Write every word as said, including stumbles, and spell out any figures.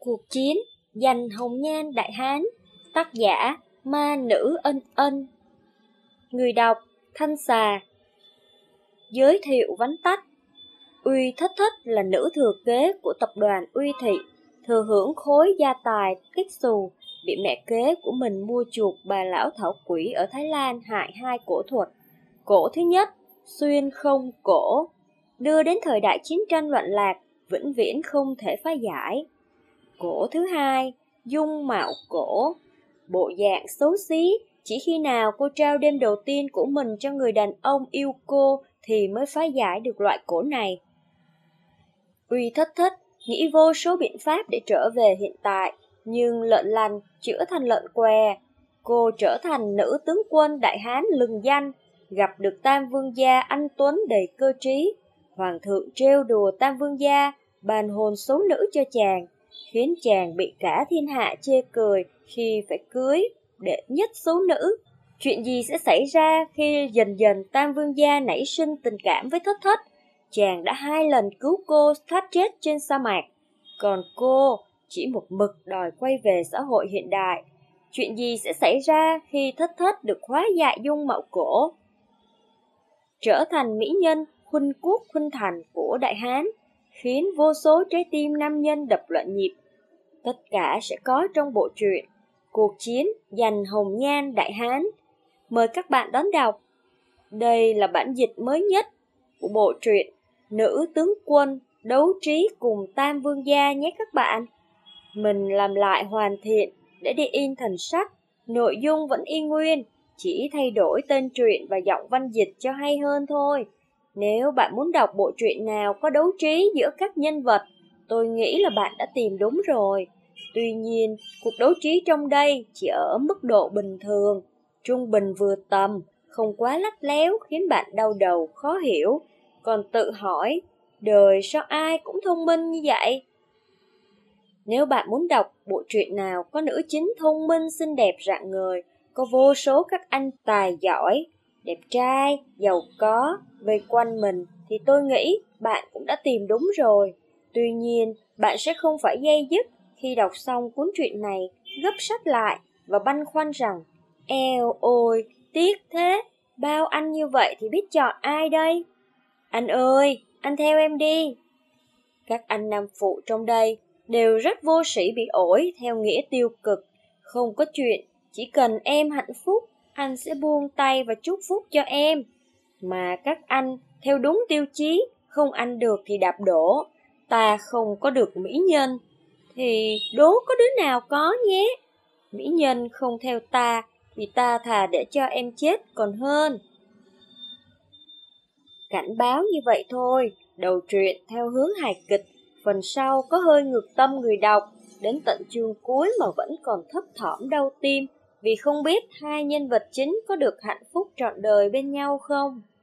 Cuộc chiến giành hồng nhan đại hán. Tác giả Ma Nữ Ân Ân. Người đọc Thanh Xà. Giới thiệu vắn tắt. Uy Thất Thất là nữ thừa kế của tập đoàn Uy Thị, thừa hưởng khối gia tài kích xù, bị mẹ kế của mình mua chuộc bà lão thảo quỷ ở Thái Lan hại hai cổ thuật. Cổ thứ nhất, xuyên không cổ, đưa đến thời đại chiến tranh loạn lạc, vĩnh viễn không thể phá giải. Cổ thứ hai, dung mạo cổ, bộ dạng xấu xí, chỉ khi nào cô trao đêm đầu tiên của mình cho người đàn ông yêu cô thì mới phá giải được loại cổ này. Uy Thất Thất nghĩ vô số biện pháp để trở về hiện tại, nhưng lợn lành chữa thành lợn què. Cô trở thành nữ tướng quân đại hán lừng danh, gặp được Tam Vương gia anh tuấn đầy cơ trí. Hoàng thượng trêu đùa Tam Vương gia, ban hồn xấu nữ cho chàng, khiến chàng bị cả thiên hạ chê cười khi phải cưới đệ nhất xấu nữ. Chuyện gì sẽ xảy ra khi dần dần Tam Vương gia nảy sinh tình cảm với Thất Thất? Chàng đã hai lần cứu cô thoát chết trên sa mạc, còn cô chỉ một mực đòi quay về xã hội hiện đại. Chuyện gì sẽ xảy ra khi Thất Thất được hóa giải dung mạo cổ, trở thành mỹ nhân khuynh quốc khuynh thành của đại hán, khiến vô số trái tim nam nhân đập loạn nhịp? Tất cả sẽ có trong bộ truyện Cuộc chiến giành hồng nhan đại hán. Mời các bạn đón đọc. Đây là bản dịch mới nhất của bộ truyện Nữ tướng quân đấu trí cùng Tam Vương gia nhé các bạn. Mình làm lại hoàn thiện để đi in thành sách, nội dung vẫn y nguyên, chỉ thay đổi tên truyện và giọng văn dịch cho hay hơn thôi. Nếu bạn muốn đọc bộ truyện nào có đấu trí giữa các nhân vật, tôi nghĩ là bạn đã tìm đúng rồi. Tuy nhiên, cuộc đấu trí trong đây chỉ ở mức độ bình thường, trung bình vừa tầm, không quá lắt léo khiến bạn đau đầu khó hiểu, còn tự hỏi, đời sao ai cũng thông minh như vậy? Nếu bạn muốn đọc bộ truyện nào có nữ chính thông minh, xinh đẹp, rạng ngời, có vô số các anh tài giỏi, đẹp trai, giàu có vây quanh mình, thì tôi nghĩ bạn cũng đã tìm đúng rồi. Tuy nhiên, bạn sẽ không phải day dứt khi đọc xong cuốn truyện này, gấp sách lại và băn khoăn rằng, eo ôi, tiếc thế, bao anh như vậy thì biết chọn ai đây? Anh ơi, anh theo em đi. Các anh nam phụ trong đây đều rất vô sĩ bị ổi theo nghĩa tiêu cực. Không có chuyện, chỉ cần em hạnh phúc, anh sẽ buông tay và chúc phúc cho em. Mà các anh theo đúng tiêu chí, không ăn được thì đạp đổ. Ta không có được mỹ nhân, thì đố có đứa nào có nhé. Mỹ nhân không theo ta, thì ta thà để cho em chết còn hơn. Cảnh báo như vậy thôi, đầu truyện theo hướng hài kịch, phần sau có hơi ngược tâm người đọc, đến tận chương cuối mà vẫn còn thấp thỏm đau tim, vì không biết hai nhân vật chính có được hạnh phúc trọn đời bên nhau không.